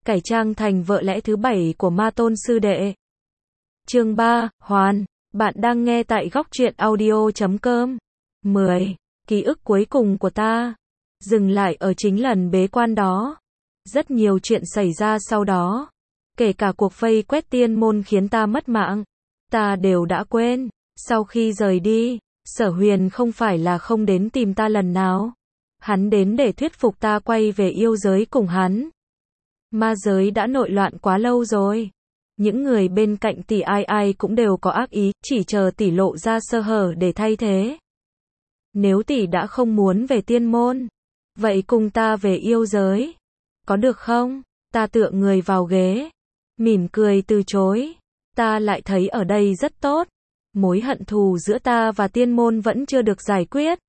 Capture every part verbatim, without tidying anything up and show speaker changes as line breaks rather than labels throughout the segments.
cải trang thành vợ lẽ thứ bảy của Ma Tôn sư đệ. Chương ba, Hoàn, bạn đang nghe tại góc truyện audio chấm com. mười. Ký ức cuối cùng của ta. Dừng lại ở chính lần bế quan đó. Rất nhiều chuyện xảy ra sau đó. Kể cả cuộc vây quét tiên môn khiến ta mất mạng. Ta đều đã quên. Sau khi rời đi, Sở Huyền không phải là không đến tìm ta lần nào. Hắn đến để thuyết phục ta quay về yêu giới cùng hắn. Ma giới đã nội loạn quá lâu rồi. Những người bên cạnh tỷ ai ai cũng đều có ác ý, chỉ chờ tỷ lộ ra sơ hở để thay thế. Nếu tỷ đã không muốn về tiên môn, vậy cùng ta về yêu giới. Có được không? Ta tựa người vào ghế, mỉm cười từ chối. Ta lại thấy ở đây rất tốt. Mối hận thù giữa ta và tiên môn vẫn chưa được giải quyết.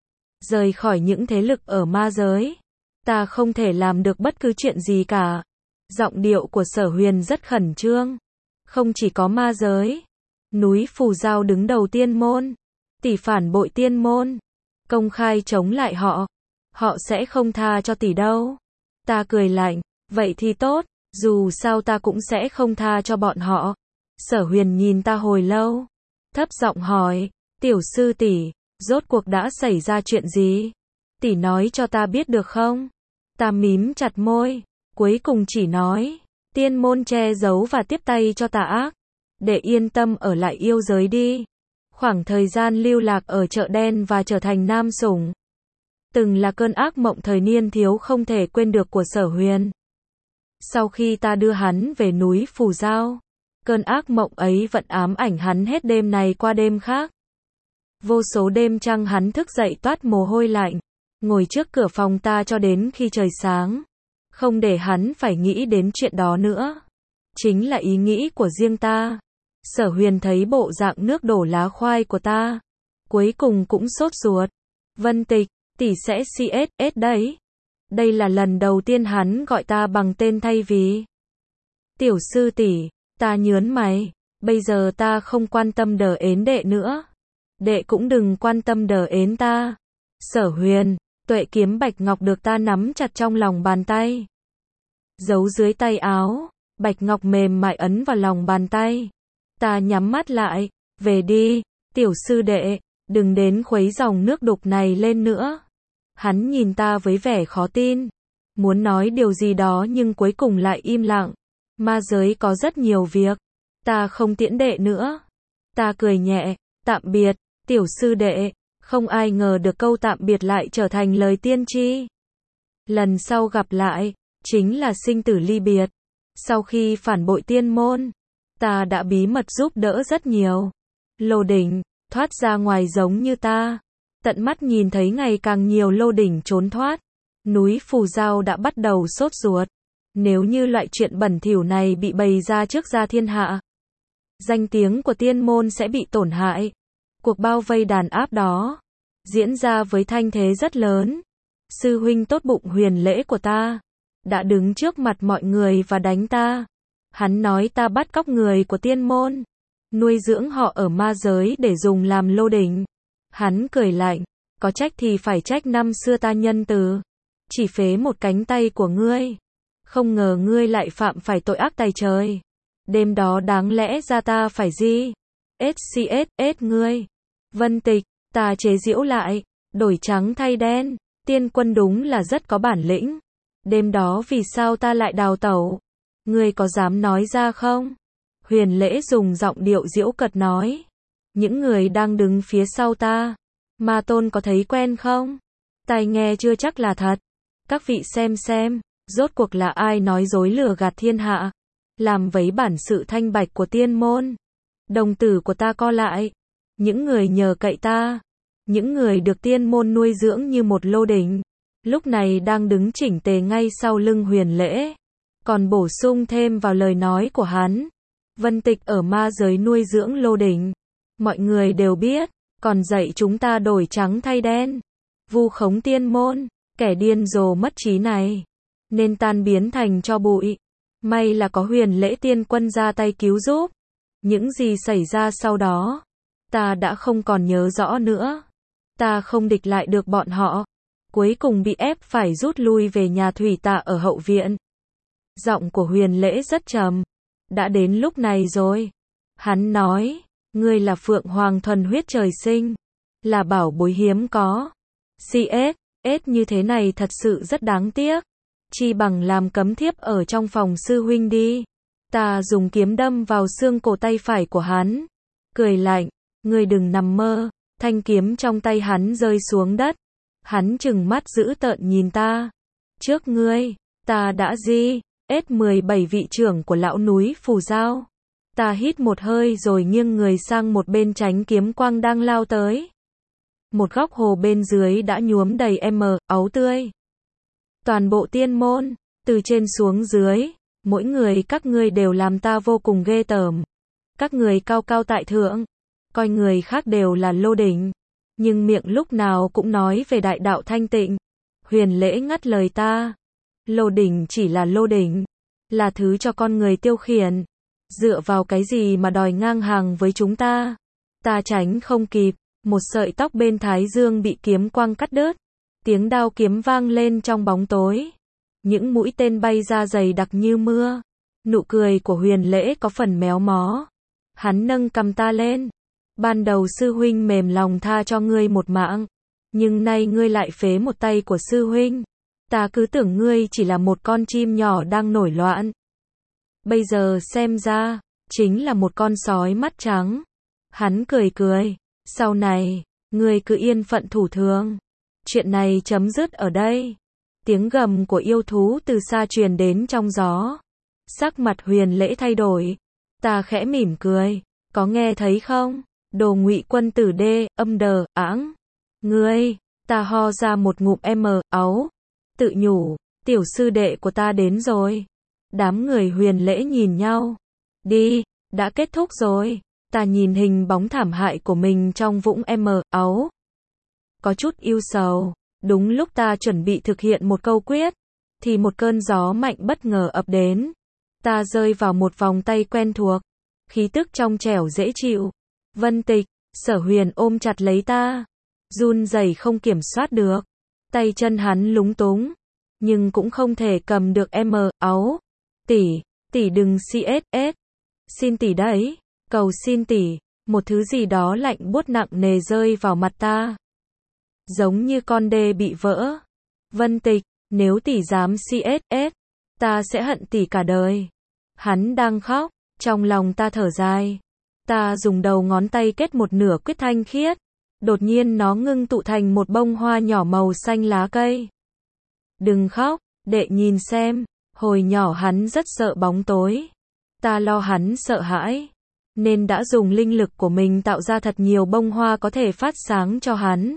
Rời khỏi những thế lực ở ma giới, ta không thể làm được bất cứ chuyện gì cả. Giọng điệu của Sở Huyền rất khẩn trương. Không chỉ có ma giới, núi Phù Giao đứng đầu tiên môn, tỷ phản bội tiên môn, công khai chống lại họ. Họ sẽ không tha cho tỷ đâu. Ta cười lạnh, vậy thì tốt, dù sao ta cũng sẽ không tha cho bọn họ. Sở Huyền nhìn ta hồi lâu, thấp giọng hỏi, tiểu sư tỷ, rốt cuộc đã xảy ra chuyện gì? Tỷ nói cho ta biết được không? Ta mím chặt môi, cuối cùng chỉ nói, tiên môn che giấu và tiếp tay cho tà ác. Để yên tâm ở lại yêu giới đi. Khoảng thời gian lưu lạc ở chợ đen và trở thành nam sủng, từng là cơn ác mộng thời niên thiếu không thể quên được của Sở Huyền. Sau khi ta đưa hắn về núi Phù Giao, cơn ác mộng ấy vẫn ám ảnh hắn hết đêm này qua đêm khác. Vô số đêm trăng hắn thức dậy toát mồ hôi lạnh, ngồi trước cửa phòng ta cho đến khi trời sáng. Không để hắn phải nghĩ đến chuyện đó nữa. Chính là ý nghĩ của riêng ta. Sở Huyền thấy bộ dạng nước đổ lá khoai của ta, cuối cùng cũng sốt ruột. Vân Tịch, tỷ sẽ xê ét ét đấy. Đây là lần đầu tiên hắn gọi ta bằng tên thay vì tiểu sư tỷ. Ta nhớn mày. Bây giờ ta không quan tâm đờ ến đệ nữa. Đệ cũng đừng quan tâm đờ ến ta. Sở Huyền, tuệ kiếm bạch ngọc được ta nắm chặt trong lòng bàn tay, giấu dưới tay áo. Bạch ngọc mềm mại ấn vào lòng bàn tay. Ta nhắm mắt lại. Về đi, tiểu sư đệ, đừng đến khuấy dòng nước đục này lên nữa. Hắn nhìn ta với vẻ khó tin, muốn nói điều gì đó nhưng cuối cùng lại im lặng. Ma giới có rất nhiều việc, ta không tiễn đệ nữa. Ta cười nhẹ, tạm biệt, tiểu sư đệ. Không ai ngờ được câu tạm biệt lại trở thành lời tiên tri. Lần sau gặp lại, chính là sinh tử ly biệt. Sau khi phản bội tiên môn, ta đã bí mật giúp đỡ rất nhiều lô đỉnh thoát ra ngoài giống như ta. Tận mắt nhìn thấy ngày càng nhiều lô đỉnh trốn thoát. Núi Phù Giao đã bắt đầu sốt ruột. Nếu như loại chuyện bẩn thỉu này bị bày ra trước gia thiên hạ, danh tiếng của tiên môn sẽ bị tổn hại. Cuộc bao vây đàn áp đó diễn ra với thanh thế rất lớn. Sư huynh tốt bụng Huyền Lễ của ta đã đứng trước mặt mọi người và đánh ta. Hắn nói ta bắt cóc người của tiên môn, nuôi dưỡng họ ở ma giới để dùng làm lô đỉnh. Hắn cười lạnh, có trách thì phải trách năm xưa ta nhân từ, chỉ phế một cánh tay của ngươi. Không ngờ ngươi lại phạm phải tội ác tày trời. Đêm đó đáng lẽ ra ta phải gì? ét xê ét ét ngươi. Vân Tịch, ta chế giễu lại, đổi trắng thay đen. Tiên quân đúng là rất có bản lĩnh. Đêm đó vì sao ta lại đào tẩu? Ngươi có dám nói ra không? Huyền Lễ dùng giọng điệu giễu cợt nói. Những người đang đứng phía sau ta, Ma Tôn có thấy quen không? Tai nghe chưa chắc là thật. Các vị xem xem, rốt cuộc là ai nói dối lừa gạt thiên hạ, làm vấy bản sự thanh bạch của tiên môn. Đồng tử của ta co lại. Những người nhờ cậy ta, những người được tiên môn nuôi dưỡng như một lô đỉnh, lúc này đang đứng chỉnh tề ngay sau lưng Huyền Lễ. Còn bổ sung thêm vào lời nói của hắn, Vân Tịch ở ma giới nuôi dưỡng lô đỉnh. Mọi người đều biết, còn dạy chúng ta đổi trắng thay đen, vu khống tiên môn. Kẻ điên rồ mất trí này nên tan biến thành tro bụi. May là có Huyền Lễ tiên quân ra tay cứu giúp. Những gì xảy ra sau đó, ta đã không còn nhớ rõ nữa. Ta không địch lại được bọn họ, cuối cùng bị ép phải rút lui về nhà thủy tạ ở hậu viện. Giọng của Huyền Lễ rất trầm. Đã đến lúc này rồi. Hắn nói, ngươi là phượng hoàng thuần huyết trời sinh, là bảo bối hiếm có. xê ét, ét như thế này thật sự rất đáng tiếc. Chi bằng làm cấm thiếp ở trong phòng sư huynh đi. Ta dùng kiếm đâm vào xương cổ tay phải của hắn. Cười lạnh, ngươi đừng nằm mơ. Thanh kiếm trong tay hắn rơi xuống đất. Hắn trừng mắt dữ tợn nhìn ta. Trước ngươi, ta đã di, ét mười bảy vị trưởng của lão núi Phù Giao. Ta hít một hơi rồi nghiêng người sang một bên tránh kiếm quang đang lao tới. Một góc hồ bên dưới đã nhuốm đầy m, ấu tươi. Toàn bộ tiên môn, từ trên xuống dưới, mỗi người các ngươi đều làm ta vô cùng ghê tởm. Các người cao cao tại thượng, coi người khác đều là lô đỉnh, nhưng miệng lúc nào cũng nói về đại đạo thanh tịnh. Huyền Lễ ngắt lời ta. Lô đỉnh chỉ là lô đỉnh, là thứ cho con người tiêu khiển. Dựa vào cái gì mà đòi ngang hàng với chúng ta? Ta tránh không kịp, một sợi tóc bên thái dương bị kiếm quang cắt đứt. Tiếng đao kiếm vang lên trong bóng tối. Những mũi tên bay ra dày đặc như mưa. Nụ cười của Huyền Lễ có phần méo mó. Hắn nâng cầm ta lên. Ban đầu sư huynh mềm lòng tha cho ngươi một mạng, nhưng nay ngươi lại phế một tay của sư huynh. Ta cứ tưởng ngươi chỉ là một con chim nhỏ đang nổi loạn. Bây giờ xem ra, chính là một con sói mắt trắng. Hắn cười cười. Sau này, ngươi cứ yên phận thủ thường. Chuyện này chấm dứt ở đây. Tiếng gầm của yêu thú từ xa truyền đến trong gió. Sắc mặt Huyền Lễ thay đổi. Ta khẽ mỉm cười. Có nghe thấy không? Đồ ngụy quân tử đê, âm đờ, ãng. Ngươi, ta ho ra một ngụm m, áu. Tự nhủ, tiểu sư đệ của ta đến rồi. Đám người Huyền Lễ nhìn nhau. Đi, đã kết thúc rồi. Ta nhìn hình bóng thảm hại của mình trong vũng m, áu. Có chút ưu sầu. Đúng lúc ta chuẩn bị thực hiện một câu quyết, thì một cơn gió mạnh bất ngờ ập đến. Ta rơi vào một vòng tay quen thuộc. Khí tức trong trẻo dễ chịu. Vân Tịch, Sở Huyền ôm chặt lấy ta. Run rẩy không kiểm soát được. Tay chân hắn lúng túng. Nhưng cũng không thể cầm được m, áu. Tỷ, tỷ đừng xê ét ét. Xin tỷ đấy. Cầu xin tỷ. Một thứ gì đó lạnh buốt nặng nề rơi vào mặt ta. Giống như con đê bị vỡ. Vân Tịch, nếu tỷ dám xê ét ét, ta sẽ hận tỷ cả đời. Hắn đang khóc. Trong lòng ta thở dài. Ta dùng đầu ngón tay kết một nửa quyết thanh khiết. Đột nhiên nó ngưng tụ thành một bông hoa nhỏ màu xanh lá cây. Đừng khóc, đệ nhìn xem. Hồi nhỏ hắn rất sợ bóng tối. Ta lo hắn sợ hãi, nên đã dùng linh lực của mình tạo ra thật nhiều bông hoa có thể phát sáng cho hắn.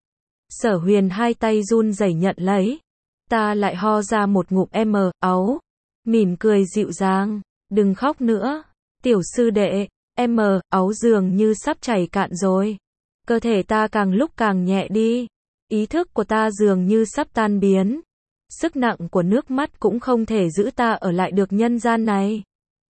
Sở Huyền hai tay run rẩy nhận lấy. Ta lại ho ra một ngụm m, áu. Mỉm cười dịu dàng. Đừng khóc nữa. Tiểu sư đệ, m, áu dường như sắp chảy cạn rồi. Cơ thể ta càng lúc càng nhẹ đi. Ý thức của ta dường như sắp tan biến. Sức nặng của nước mắt cũng không thể giữ ta ở lại được nhân gian này.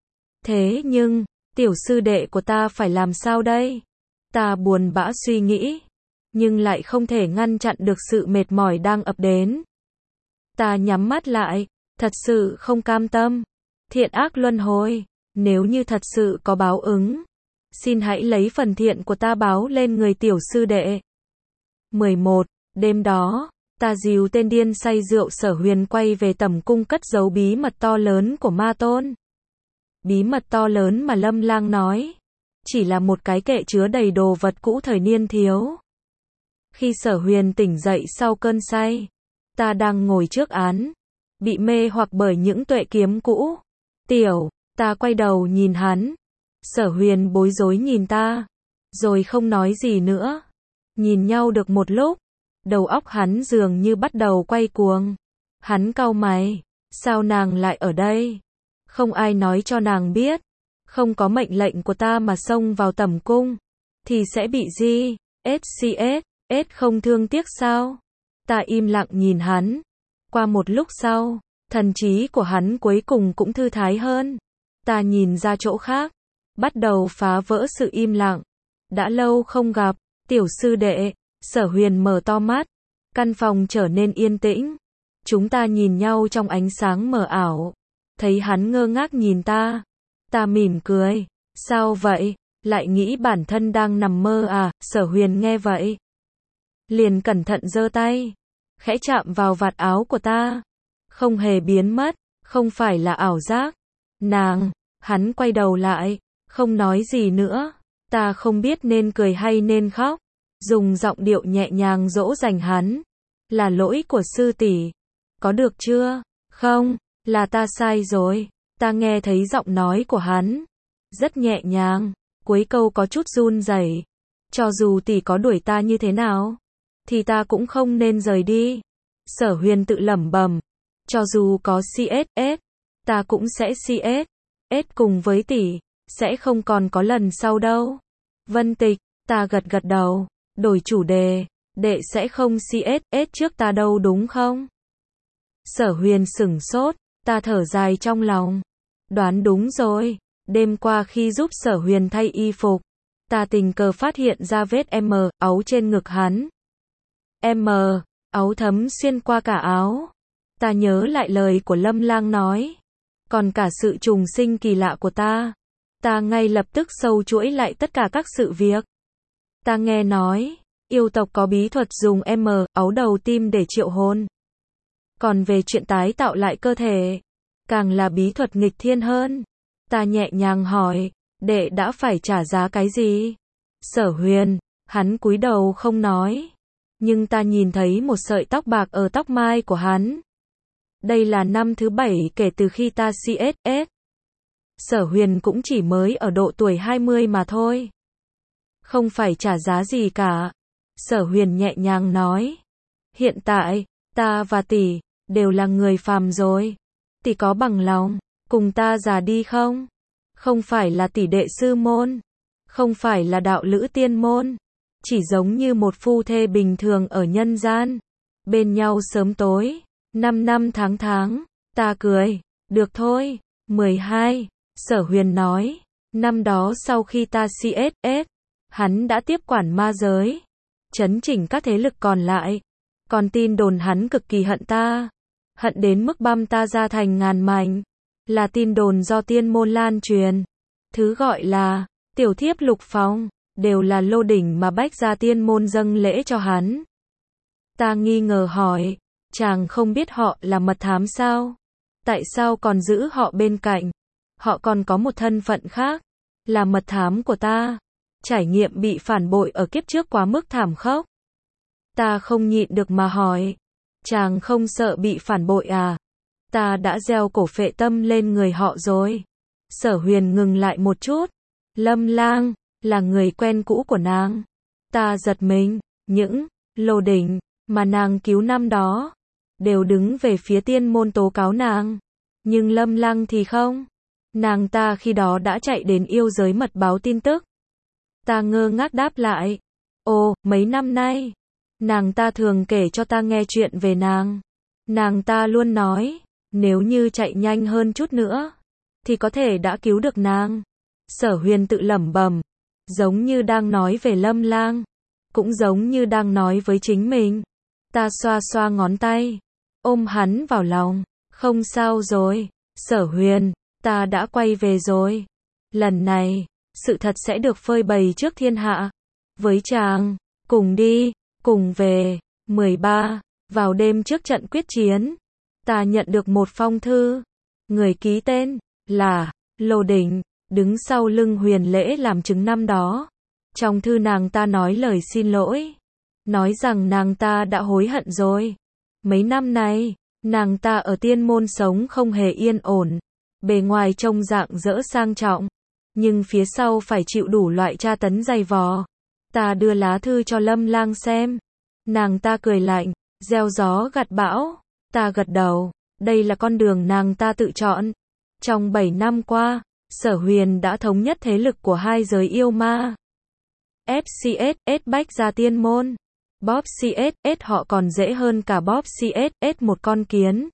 Thế nhưng, tiểu sư đệ của ta phải làm sao đây? Ta buồn bã suy nghĩ, nhưng lại không thể ngăn chặn được sự mệt mỏi đang ập đến. Ta nhắm mắt lại, thật sự không cam tâm. Thiện ác luân hồi, nếu như thật sự có báo ứng, xin hãy lấy phần thiện của ta báo lên người tiểu sư đệ. mười một. Đêm đó, ta dìu tên điên say rượu Sở Huyền quay về tẩm cung cất giấu bí mật to lớn của Ma Tôn. Bí mật to lớn mà Lâm Lang nói, chỉ là một cái kệ chứa đầy đồ vật cũ thời niên thiếu. Khi Sở Huyền tỉnh dậy sau cơn say, ta đang ngồi trước án, bị mê hoặc bởi những tuệ kiếm cũ. Tiểu, ta quay đầu nhìn hắn. Sở Huyền bối rối nhìn ta, rồi không nói gì nữa. Nhìn nhau được một lúc, đầu óc hắn dường như bắt đầu quay cuồng. Hắn cau mày, sao nàng lại ở đây? Không ai nói cho nàng biết, không có mệnh lệnh của ta mà xông vào tẩm cung, thì sẽ bị gì? ét xê ét, ét không thương tiếc sao? Ta im lặng nhìn hắn. Qua một lúc sau, thần trí của hắn cuối cùng cũng thư thái hơn. Ta nhìn ra chỗ khác, bắt đầu phá vỡ sự im lặng. Đã lâu không gặp, tiểu sư đệ. Sở Huyền mở to mắt. Căn phòng trở nên yên tĩnh. Chúng ta nhìn nhau trong ánh sáng mờ ảo. Thấy hắn ngơ ngác nhìn ta. Ta mỉm cười. Sao vậy? Lại nghĩ bản thân đang nằm mơ à? Sở Huyền nghe vậy, liền cẩn thận giơ tay, khẽ chạm vào vạt áo của ta. Không hề biến mất, không phải là ảo giác. Nàng, hắn quay đầu lại, không nói gì nữa. Ta không biết nên cười hay nên khóc. Dùng giọng điệu nhẹ nhàng dỗ dành hắn. Là lỗi của sư tỷ. Có được chưa? Không, là ta sai rồi. Ta nghe thấy giọng nói của hắn rất nhẹ nhàng, cuối câu có chút run rẩy. Cho dù tỷ có đuổi ta như thế nào, thì ta cũng không nên rời đi. Sở Huyền tự lẩm bẩm. Cho dù có xê ét ét, ta cũng sẽ xê ét ét cùng với tỷ. Sẽ không còn có lần sau đâu. Vân Tịch, ta gật gật đầu. Đổi chủ đề. Đệ sẽ không xê ét ét trước ta đâu đúng không? Sở Huyền sửng sốt. Ta thở dài trong lòng. Đoán đúng rồi. Đêm qua khi giúp Sở Huyền thay y phục, ta tình cờ phát hiện ra vết M, áo trên ngực hắn. M, áo thấm xuyên qua cả áo. Ta nhớ lại lời của Lâm Lang nói. Còn cả sự trùng sinh kỳ lạ của ta. Ta ngay lập tức sâu chuỗi lại tất cả các sự việc. Ta nghe nói, yêu tộc có bí thuật dùng M, áo đầu tim để triệu hồn. Còn về chuyện tái tạo lại cơ thể, càng là bí thuật nghịch thiên hơn. Ta nhẹ nhàng hỏi, đệ đã phải trả giá cái gì? Sở Huyền, hắn cúi đầu không nói. Nhưng ta nhìn thấy một sợi tóc bạc ở tóc mai của hắn. Đây là năm thứ bảy kể từ khi ta xê ét ét. Sở Huyền cũng chỉ mới ở độ tuổi hai mươi mà thôi. Không phải trả giá gì cả. Sở Huyền nhẹ nhàng nói. Hiện tại, ta và tỷ đều là người phàm rồi. Tỷ có bằng lòng cùng ta già đi không? Không phải là tỷ đệ sư môn, không phải là đạo lữ tiên môn, chỉ giống như một phu thê bình thường ở nhân gian, bên nhau sớm tối, năm năm tháng tháng. Ta cười, được thôi. mười hai, Sở Huyền nói, năm đó sau khi ta xê ét ét, hắn đã tiếp quản ma giới, chấn chỉnh các thế lực còn lại. Còn tin đồn hắn cực kỳ hận ta, hận đến mức băm ta ra thành ngàn mảnh. Là tin đồn do tiên môn lan truyền. Thứ gọi là tiểu thiếp Lục Phong, đều là lô đỉnh mà Bách Gia tiên môn dâng lễ cho hắn. Ta nghi ngờ hỏi, chàng không biết họ là mật thám sao? Tại sao còn giữ họ bên cạnh? Họ còn có một thân phận khác, là mật thám của ta. Trải nghiệm bị phản bội ở kiếp trước quá mức thảm khốc. Ta không nhịn được mà hỏi, chàng không sợ bị phản bội à? Ta đã gieo cổ phệ tâm lên người họ rồi. Sở Huyền ngừng lại một chút. Lâm Lang là người quen cũ của nàng. Ta giật mình. Những lô đỉnh mà nàng cứu năm đó đều đứng về phía tiên môn tố cáo nàng. Nhưng Lâm Lang thì không. Nàng ta khi đó đã chạy đến yêu giới mật báo tin tức. Ta ngơ ngác đáp lại. Ồ, mấy năm nay, nàng ta thường kể cho ta nghe chuyện về nàng. Nàng ta luôn nói, nếu như chạy nhanh hơn chút nữa, thì có thể đã cứu được nàng. Sở Huyền tự lẩm bẩm, giống như đang nói về Lâm Lang, cũng giống như đang nói với chính mình. Ta xoa xoa ngón tay, ôm hắn vào lòng. Không sao rồi, Sở Huyền, ta đã quay về rồi. Lần này, sự thật sẽ được phơi bày trước thiên hạ. Với chàng, cùng đi, cùng về. mười ba. Vào đêm trước trận quyết chiến, ta nhận được một phong thư. Người ký tên là Lô Đỉnh, đứng sau lưng Huyền Lễ làm chứng năm đó. Trong thư nàng ta nói lời xin lỗi, nói rằng nàng ta đã hối hận rồi. Mấy năm nay, nàng ta ở tiên môn sống không hề yên ổn. Bề ngoài trông dạng dỡ sang trọng, nhưng phía sau phải chịu đủ loại tra tấn dày vò. Ta đưa lá thư cho Lâm Lang xem. Nàng ta cười lạnh, gieo gió gặt bão. Ta gật đầu, đây là con đường nàng ta tự chọn. Trong bảy năm qua, Sở Huyền đã thống nhất thế lực của hai giới yêu ma. ép xê ét ét Bách Gia tiên môn. Bóp xê ét ét họ còn dễ hơn cả bóp xê ét ét một con kiến.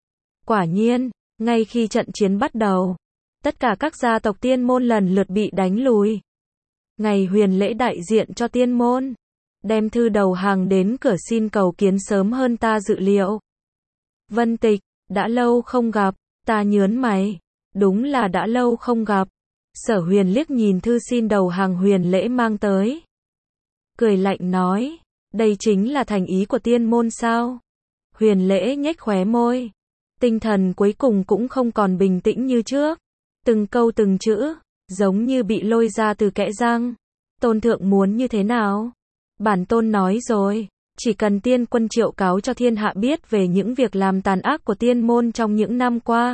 Quả nhiên, ngay khi trận chiến bắt đầu, tất cả các gia tộc tiên môn lần lượt bị đánh lùi. Ngày Huyền Lễ đại diện cho tiên môn, đem thư đầu hàng đến cửa xin cầu kiến sớm hơn ta dự liệu. Vân Tịch, đã lâu không gặp, Ta nhớn mày. Đúng là đã lâu không gặp. Sở Huyền liếc nhìn thư xin đầu hàng Huyền Lễ mang tới. Cười lạnh nói, đây chính là thành ý của tiên môn sao? Huyền Lễ nhếch khóe môi. Tinh thần cuối cùng cũng không còn bình tĩnh như trước. Từng câu từng chữ, giống như bị lôi ra từ kẽ răng. Tôn thượng muốn như thế nào? Bản tôn nói rồi, chỉ cần tiên quân triệu cáo cho thiên hạ biết về những việc làm tàn ác của tiên môn trong những năm qua.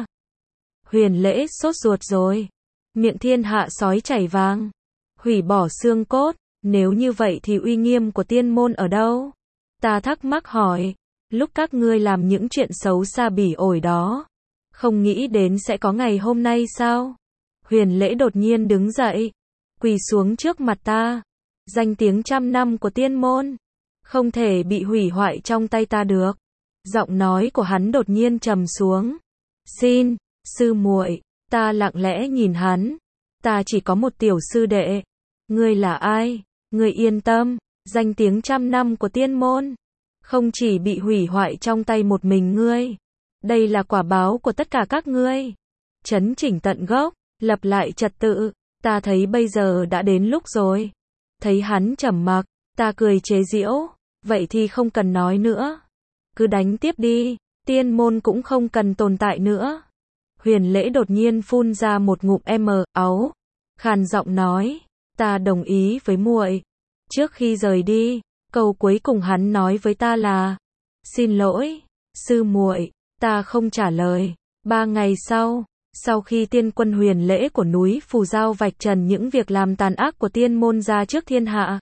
Huyền Lễ sốt ruột rồi. Miệng thiên hạ sói chảy vàng. Hủy bỏ xương cốt, nếu như vậy thì uy nghiêm của tiên môn ở đâu? Ta thắc mắc hỏi, lúc các ngươi làm những chuyện xấu xa bỉ ổi đó, không nghĩ đến sẽ có ngày hôm nay sao? Huyền Lễ đột nhiên đứng dậy, quỳ xuống trước mặt ta. Danh tiếng trăm năm của tiên môn, không thể bị hủy hoại trong tay ta được. Giọng nói của hắn đột nhiên trầm xuống. Xin, sư muội. Ta lặng lẽ nhìn hắn. Ta chỉ có một tiểu sư đệ. Ngươi là ai? Ngươi yên tâm, danh tiếng trăm năm của tiên môn không chỉ bị hủy hoại trong tay một mình ngươi. Đây là quả báo của tất cả các ngươi. Chấn chỉnh tận gốc, lập lại trật tự. Ta thấy bây giờ đã đến lúc rồi. Thấy hắn trầm mặc, ta cười chế giễu. Vậy thì không cần nói nữa. Cứ đánh tiếp đi, tiên môn cũng không cần tồn tại nữa. Huyền Lễ đột nhiên phun ra một ngụm m áu, khàn giọng nói, ta đồng ý với muội. Trước khi rời đi, câu cuối cùng hắn nói với ta là, xin lỗi, sư muội. Ta không trả lời. Ba ngày sau, sau khi tiên quân Huyền Lễ của núi Phù Giao vạch trần những việc làm tàn ác của tiên môn ra trước thiên hạ,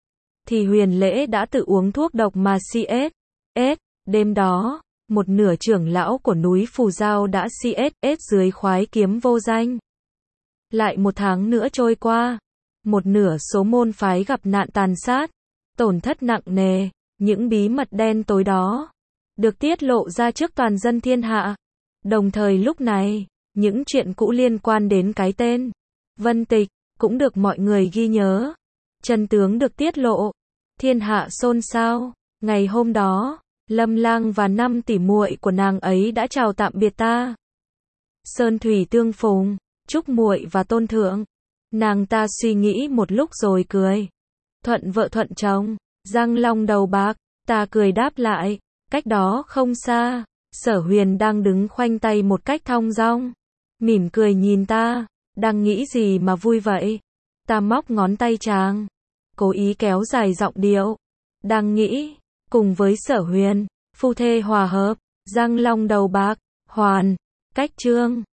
thì Huyền Lễ đã tự uống thuốc độc mà chết. Ết, đêm đó, một nửa trưởng lão của núi Phù Giao đã chết dưới khoái kiếm vô danh. Lại một tháng nữa trôi qua, một nửa số môn phái gặp nạn tàn sát, tổn thất nặng nề. Những bí mật đen tối đó được tiết lộ ra trước toàn dân thiên hạ. Đồng thời lúc này, những chuyện cũ liên quan đến cái tên Vân Tịch cũng được mọi người ghi nhớ. Chân tướng được tiết lộ, thiên hạ xôn xao. Ngày hôm đó, Lâm Lang và năm tỷ muội của nàng ấy đã chào tạm biệt ta. Sơn thủy tương phùng, chúc muội và tôn thượng. Nàng ta suy nghĩ một lúc rồi cười. Thuận vợ thuận chồng, răng long đầu bạc. Ta cười đáp lại. Cách đó không xa, Sở Huyền đang đứng khoanh tay một cách thong dong, mỉm cười nhìn ta. Đang nghĩ gì mà vui vậy? Ta móc ngón tay chàng, cố ý kéo dài giọng điệu. Đang nghĩ, cùng với Sở Huyền, phu thê hòa hợp, răng long đầu bạc, hoàn, cách chương.